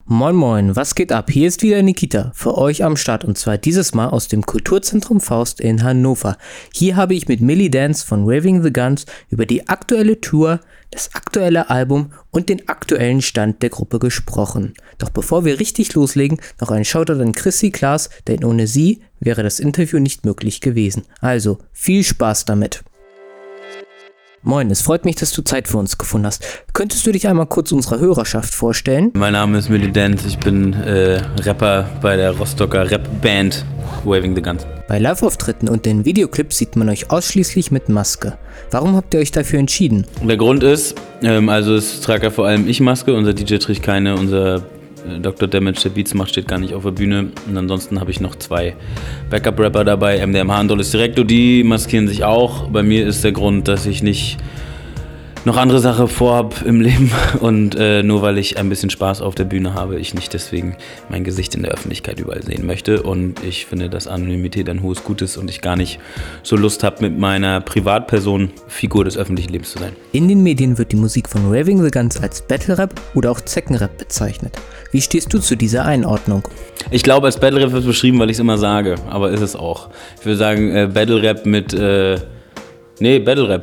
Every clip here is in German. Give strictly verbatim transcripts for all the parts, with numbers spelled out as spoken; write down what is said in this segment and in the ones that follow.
Moin moin, was geht ab? Hier ist wieder Nikita für euch am Start und zwar dieses Mal aus dem Kulturzentrum Faust in Hannover. Hier habe ich mit Millie Dance von Waving the Guns über die aktuelle Tour, das aktuelle Album und den aktuellen Stand der Gruppe gesprochen. Doch bevor wir richtig loslegen, noch ein Shoutout an Chrissy Klaas, denn ohne sie wäre das Interview nicht möglich gewesen. Also, viel Spaß damit. Moin, es freut mich, dass du Zeit für uns gefunden hast. Könntest du dich einmal kurz unserer Hörerschaft vorstellen? Mein Name ist Millie Dance, ich bin äh, Rapper bei der Rostocker Rap-Band Waving the Guns. Bei Live-Auftritten und den Videoclips sieht man euch ausschließlich mit Maske. Warum habt ihr euch dafür entschieden? Der Grund ist, ähm, also es trage ja vor allem ich Maske, unser D J trägt keine, unser Doktor Damage, der Beats macht, steht gar nicht auf der Bühne. Und ansonsten habe ich noch zwei Backup-Rapper dabei, M D M H und Dollis Directo, die maskieren sich auch. Bei mir ist der Grund, dass ich nicht noch andere Sachen vorhab im Leben und äh, nur weil ich ein bisschen Spaß auf der Bühne habe, ich nicht deswegen mein Gesicht in der Öffentlichkeit überall sehen möchte. Und ich finde, dass Anonymität ein hohes Gut ist und ich gar nicht so Lust habe, mit meiner Privatperson Figur des öffentlichen Lebens zu sein. In den Medien wird die Musik von Waving the Guns als Battle-Rap oder auch Zeckenrap bezeichnet. Wie stehst du zu dieser Einordnung? Ich glaube, als Battle-Rap wird es beschrieben, weil ich es immer sage, aber ist es auch. Ich würde sagen, äh, Battle-Rap mit, äh, nee, Battle-Rap.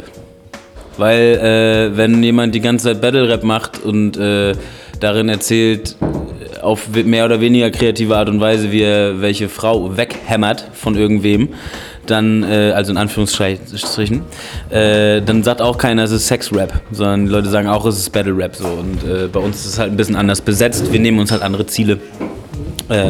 Weil äh, wenn jemand die ganze Zeit Battle-Rap macht und äh, darin erzählt, auf mehr oder weniger kreative Art und Weise, wie er welche Frau weghämmert von irgendwem, dann, äh, also in Anführungsstrichen, äh, dann sagt auch keiner, es ist Sex-Rap, sondern die Leute sagen auch, es ist Battle-Rap. So. Und äh, bei uns ist es halt ein bisschen anders besetzt. Wir nehmen uns halt andere Ziele, äh,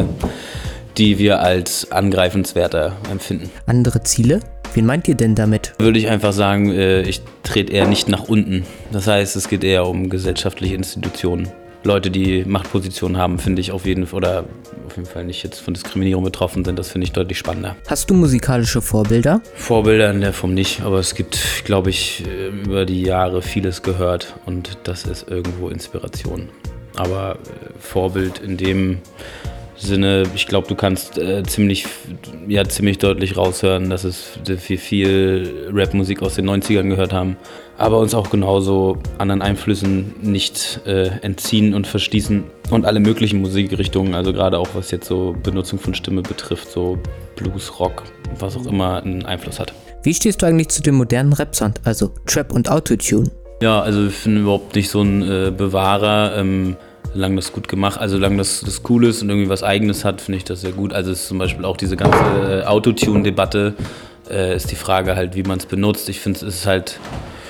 die wir als angreifenswerter empfinden. Andere Ziele? Wen meint ihr denn damit? Würde ich einfach sagen, ich trete eher nicht nach unten. Das heißt, es geht eher um gesellschaftliche Institutionen. Leute, die Machtpositionen haben, finde ich auf jeden Fall, oder auf jeden Fall nicht jetzt von Diskriminierung betroffen sind, das finde ich deutlich spannender. Hast du musikalische Vorbilder? Vorbilder in der Form nicht, aber es gibt, glaube ich, über die Jahre vieles gehört und das ist irgendwo Inspiration. Aber Vorbild in dem Sinne, ich glaube, du kannst äh, ziemlich, ja, ziemlich deutlich raushören, dass es viel, viel Rapmusik aus den neunzigern gehört haben, aber uns auch genauso anderen Einflüssen nicht äh, entziehen und verschließen und alle möglichen Musikrichtungen, also gerade auch was jetzt so Benutzung von Stimme betrifft, so Blues, Rock, was auch immer einen Einfluss hat. Wie stehst du eigentlich zu dem modernen Rap-Sound, also Trap und Autotune? Ja, also ich bin überhaupt nicht so ein äh, Bewahrer, ähm, solange das gut gemacht, also solange das, das cool ist und irgendwie was Eigenes hat, finde ich das sehr gut. Also es ist zum Beispiel auch diese ganze äh, Autotune-Debatte, äh, ist die Frage halt, wie man es benutzt. Ich finde, es ist halt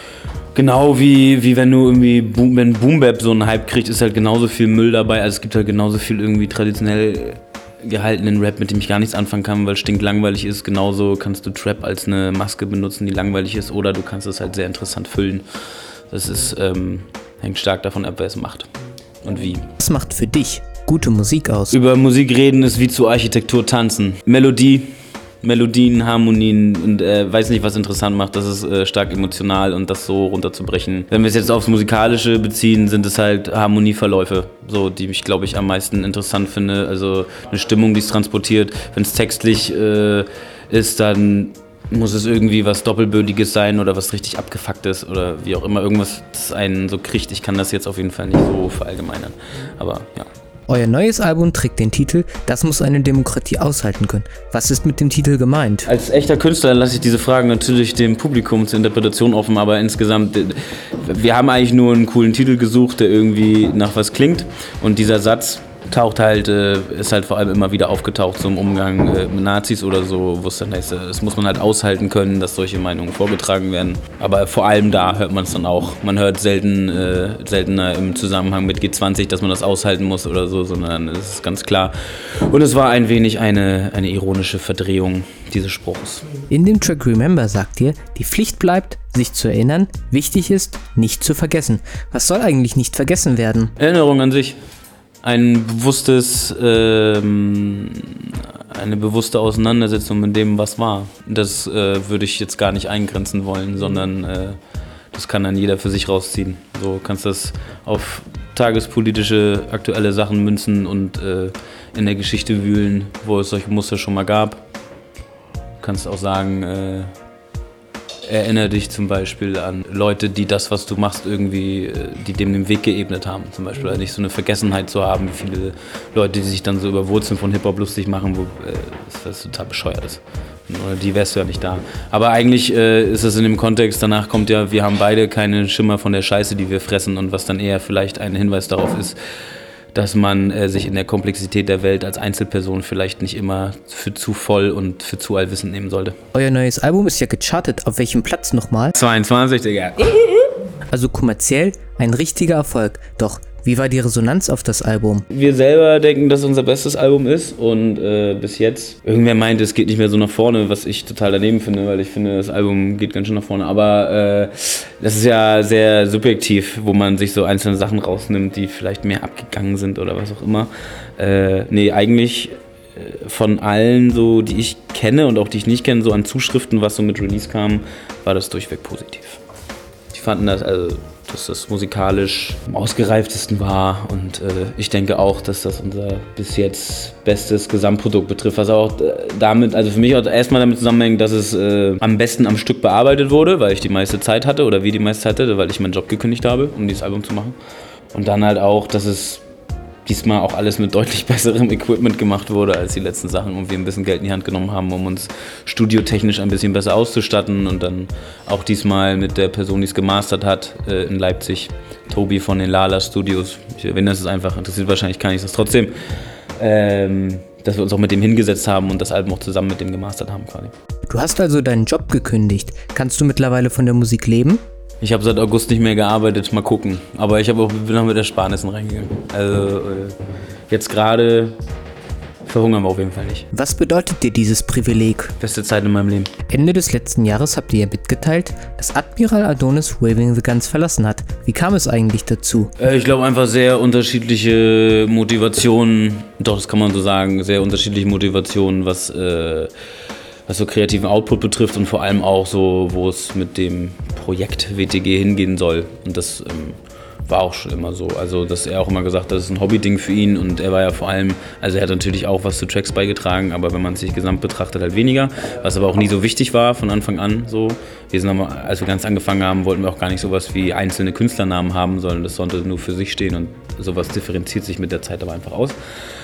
genau wie, wie wenn du irgendwie, Boom, wenn Boom Bap so einen Hype kriegt, ist halt genauso viel Müll dabei. Also es gibt halt genauso viel irgendwie traditionell gehaltenen Rap, mit dem ich gar nichts anfangen kann, weil es stinklangweilig ist. Genauso kannst du Trap als eine Maske benutzen, die langweilig ist, oder du kannst es halt sehr interessant füllen. Das ist, ähm, hängt stark davon ab, wer es macht. Und wie. Was macht für dich gute Musik aus? Über Musik reden ist wie zur Architektur tanzen. Melodie, Melodien, Harmonien und äh, weiß nicht, was interessant macht. Das ist äh, stark emotional und das so runterzubrechen. Wenn wir es jetzt aufs Musikalische beziehen, sind es halt Harmonieverläufe, so, die ich, glaube ich, am meisten interessant finde. Also eine Stimmung, die es transportiert. Wenn es textlich äh, ist, dann muss es irgendwie was Doppelbödiges sein oder was richtig Abgefucktes oder wie auch immer, irgendwas, das einen so kriegt. Ich kann das jetzt auf jeden Fall nicht so verallgemeinern, aber ja. Euer neues Album trägt den Titel „Das muss eine Demokratie aushalten können“. Was ist mit dem Titel gemeint? Als echter Künstler lasse ich diese Fragen natürlich dem Publikum zur Interpretation offen, aber insgesamt, wir haben eigentlich nur einen coolen Titel gesucht, der irgendwie nach was klingt, und dieser Satz taucht halt, äh, ist halt vor allem immer wieder aufgetaucht zum Umgang äh, mit Nazis oder so, wo es dann heißt, das muss man halt aushalten können, dass solche Meinungen vorgetragen werden. Aber vor allem da hört man es dann auch. Man hört selten, äh, seltener im Zusammenhang mit G zwanzig, dass man das aushalten muss oder so, sondern es ist ganz klar. Und es war ein wenig eine, eine ironische Verdrehung dieses Spruchs. In dem Track Remember sagt ihr, die Pflicht bleibt, sich zu erinnern, wichtig ist, nicht zu vergessen. Was soll eigentlich nicht vergessen werden? Erinnerung an sich. Ein bewusstes, ähm, eine bewusste Auseinandersetzung mit dem, was war. Das äh, würde ich jetzt gar nicht eingrenzen wollen, sondern äh, das kann dann jeder für sich rausziehen. So kannst das auf tagespolitische, aktuelle Sachen münzen und äh, in der Geschichte wühlen, wo es solche Muster schon mal gab. Du kannst auch sagen, äh, erinnere dich zum Beispiel an Leute, die das, was du machst, irgendwie, die dem den Weg geebnet haben. Zum Beispiel also nicht so eine Vergessenheit zu haben, wie viele Leute, die sich dann so über Wurzeln von Hip-Hop lustig machen, wo äh, das total bescheuert ist. Oder die wärst du ja nicht da. Aber eigentlich äh, ist es in dem Kontext, danach kommt ja, wir haben beide keinen Schimmer von der Scheiße, die wir fressen und was dann eher vielleicht ein Hinweis darauf ist, dass man äh, sich in der Komplexität der Welt als Einzelperson vielleicht nicht immer für zu voll und für zu allwissend nehmen sollte. Euer neues Album ist ja gechartet. Auf welchem Platz nochmal? zweiundzwanzig, Digga. Also kommerziell ein richtiger Erfolg. Doch wie war die Resonanz auf das Album? Wir selber denken, dass es unser bestes Album ist und äh, bis jetzt, irgendwer meint, es geht nicht mehr so nach vorne, was ich total daneben finde, weil ich finde, das Album geht ganz schön nach vorne, aber äh, das ist ja sehr subjektiv, wo man sich so einzelne Sachen rausnimmt, die vielleicht mehr abgegangen sind oder was auch immer. Äh, nee, eigentlich äh, von allen so, die ich kenne und auch die ich nicht kenne, so an Zuschriften, was so mit Release kam, war das durchweg positiv. Die fanden das, also dass das musikalisch am ausgereiftesten war und äh, ich denke auch, dass das unser bis jetzt bestes Gesamtprodukt betrifft, was auch äh, damit, also für mich auch erstmal damit zusammenhängt, dass es äh, am besten am Stück bearbeitet wurde, weil ich die meiste Zeit hatte oder wir die meiste Zeit hatte, weil ich meinen Job gekündigt habe, um dieses Album zu machen und dann halt auch, dass es diesmal auch alles mit deutlich besserem Equipment gemacht wurde als die letzten Sachen und wir ein bisschen Geld in die Hand genommen haben, um uns studiotechnisch ein bisschen besser auszustatten und dann auch diesmal mit der Person, die es gemastert hat, äh, in Leipzig, Tobi von den Lala Studios. Ich erwähne das ist einfach, interessiert wahrscheinlich gar nicht, das trotzdem, ähm, dass wir uns auch mit dem hingesetzt haben und das Album auch zusammen mit dem gemastert haben quasi. Du hast also deinen Job gekündigt. Kannst du mittlerweile von der Musik leben? Ich habe seit August nicht mehr gearbeitet, mal gucken. Aber ich habe auch, bin auch mit Ersparnissen reingegangen. Also jetzt gerade verhungern wir auf jeden Fall nicht. Was bedeutet dir dieses Privileg? Beste Zeit in meinem Leben. Ende des letzten Jahres habt ihr ja mitgeteilt, dass Admiral Adonis Waving the Guns verlassen hat. Wie kam es eigentlich dazu? Ich glaube einfach sehr unterschiedliche Motivationen, doch das kann man so sagen, sehr unterschiedliche Motivationen, was... Äh, was so kreativen Output betrifft und vor allem auch so, wo es mit dem Projekt W T G hingehen soll. Und das ähm, war auch schon immer so. Also, dass er auch immer gesagt hat, das ist ein Hobby-Ding für ihn und er war ja vor allem, also er hat natürlich auch was zu Tracks beigetragen, aber wenn man es sich gesamt betrachtet, halt weniger, was aber auch nie so wichtig war von Anfang an. So. Wir sind aber, als wir ganz angefangen haben, wollten wir auch gar nicht sowas wie einzelne Künstlernamen haben, sondern das sollte nur für sich stehen und sowas differenziert sich mit der Zeit aber einfach aus.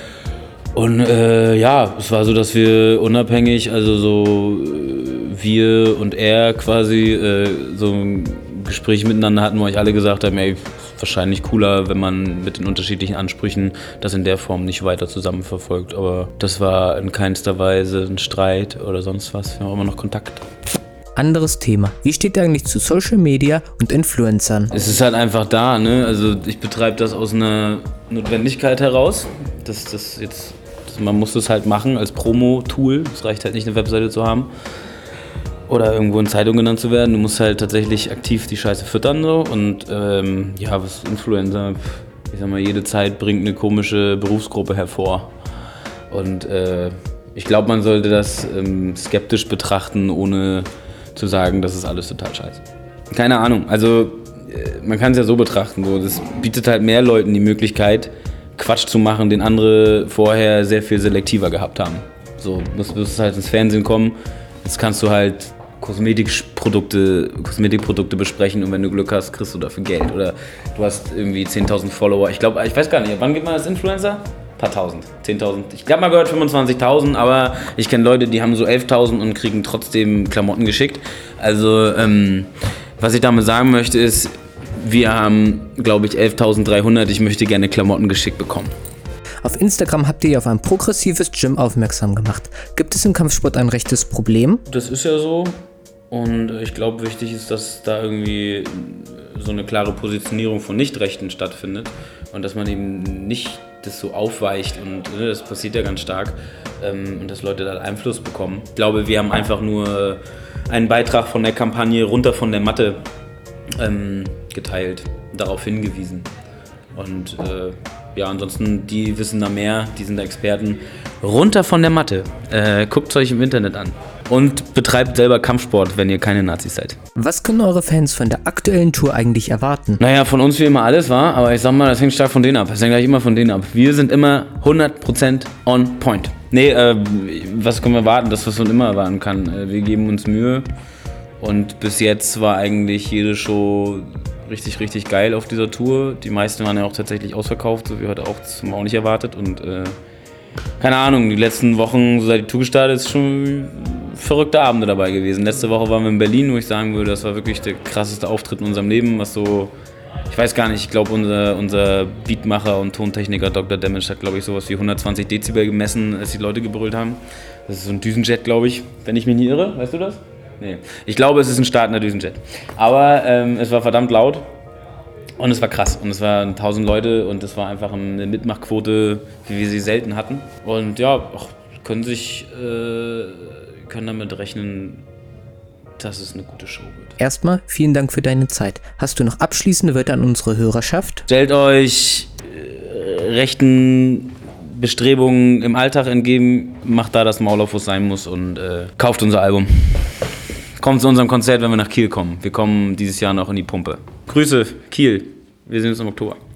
Und äh, ja, es war so, dass wir unabhängig, also so äh, wir und er quasi äh, so ein Gespräch miteinander hatten, wo euch alle gesagt haben, ey, wahrscheinlich cooler, wenn man mit den unterschiedlichen Ansprüchen das in der Form nicht weiter zusammen verfolgt. Aber das war in keinster Weise ein Streit oder sonst was. Wir haben immer noch Kontakt. Anderes Thema. Wie steht ihr eigentlich zu Social Media und Influencern? Es ist halt einfach da, ne? Also ich betreibe das aus einer Notwendigkeit heraus. Das, das jetzt, das, man muss das halt machen als Promo-Tool. Es reicht halt nicht, eine Webseite zu haben. Oder irgendwo in Zeitung genannt zu werden. Du musst halt tatsächlich aktiv die Scheiße füttern. So. Und ähm, ja, was Influencer, ich sag mal, jede Zeit bringt eine komische Berufsgruppe hervor. Und äh, ich glaube, man sollte das ähm, skeptisch betrachten, ohne zu sagen, das ist alles total scheiße. Keine Ahnung, also äh, man kann es ja so betrachten. So. Das bietet halt mehr Leuten die Möglichkeit, Quatsch zu machen, den andere vorher sehr viel selektiver gehabt haben. So, du musst, musst halt ins Fernsehen kommen, jetzt kannst du halt Kosmetikprodukte, Kosmetikprodukte besprechen und wenn du Glück hast, kriegst du dafür Geld. Oder du hast irgendwie zehntausend Follower. Ich glaube, ich weiß gar nicht, wann gibt man als Influencer? Ein paar tausend, zehntausend. Ich glaube, man gehört fünfundzwanzigtausend, aber ich kenne Leute, die haben so elftausend und kriegen trotzdem Klamotten geschickt. Also, ähm, was ich damit sagen möchte ist, wir haben, glaube ich, elftausenddreihundert. Ich möchte gerne Klamotten geschickt bekommen. Auf Instagram habt ihr ja auf ein progressives Gym aufmerksam gemacht. Gibt es im Kampfsport ein rechtes Problem? Das ist ja so. Und ich glaube, wichtig ist, dass da irgendwie so eine klare Positionierung von Nicht-Rechten stattfindet. Und dass man eben nicht das so aufweicht. Und ne, das passiert ja ganz stark. Ähm, und dass Leute da Einfluss bekommen. Ich glaube, wir haben einfach nur einen Beitrag von der Kampagne runter von der Matte ähm, geteilt, darauf hingewiesen. Und äh, ja, ansonsten, die wissen da mehr, die sind da Experten. Runter von der Matte. Äh, guckt es euch im Internet an. Und betreibt selber Kampfsport, wenn ihr keine Nazis seid. Was können eure Fans von der aktuellen Tour eigentlich erwarten? Naja, von uns wie immer alles, war, aber ich sag mal, das hängt stark von denen ab. Das hängt gleich immer von denen ab. Wir sind immer hundert Prozent on point. Nee, äh, was können wir erwarten? Das, was man immer erwarten kann. Äh, wir geben uns Mühe Und bis jetzt war eigentlich jede Show richtig, richtig geil auf dieser Tour. Die meisten waren ja auch tatsächlich ausverkauft, so wie heute auch, das haben wir auch nicht erwartet. Und äh, keine Ahnung, die letzten Wochen, so seit die Tour gestartet ist, schon verrückte Abende dabei gewesen. Letzte Woche waren wir in Berlin, wo ich sagen würde, das war wirklich der krasseste Auftritt in unserem Leben, was so, ich weiß gar nicht, ich glaube unser, unser Beatmacher und Tontechniker Doktor Damage hat, glaube ich, sowas wie hundertzwanzig Dezibel gemessen, als die Leute gebrüllt haben. Das ist so ein Düsenjet, glaube ich, wenn ich mich nicht irre, weißt du das? Nee. Ich glaube, es ist ein startender Düsenjet. Aber ähm, es war verdammt laut und es war krass. Und es waren tausend Leute und es war einfach eine Mitmachquote, wie wir sie selten hatten. Und ja, auch können sich, äh, können damit rechnen, dass es eine gute Show wird. Erstmal vielen Dank für deine Zeit. Hast du noch abschließende Wörter an unsere Hörerschaft? Stellt euch äh, rechten Bestrebungen im Alltag entgegen, macht da das Maul auf, wo es sein muss und äh, kauft unser Album. Kommt zu unserem Konzert, wenn wir nach Kiel kommen. Wir kommen dieses Jahr noch in die Pumpe. Grüße, Kiel. Wir sehen uns im Oktober.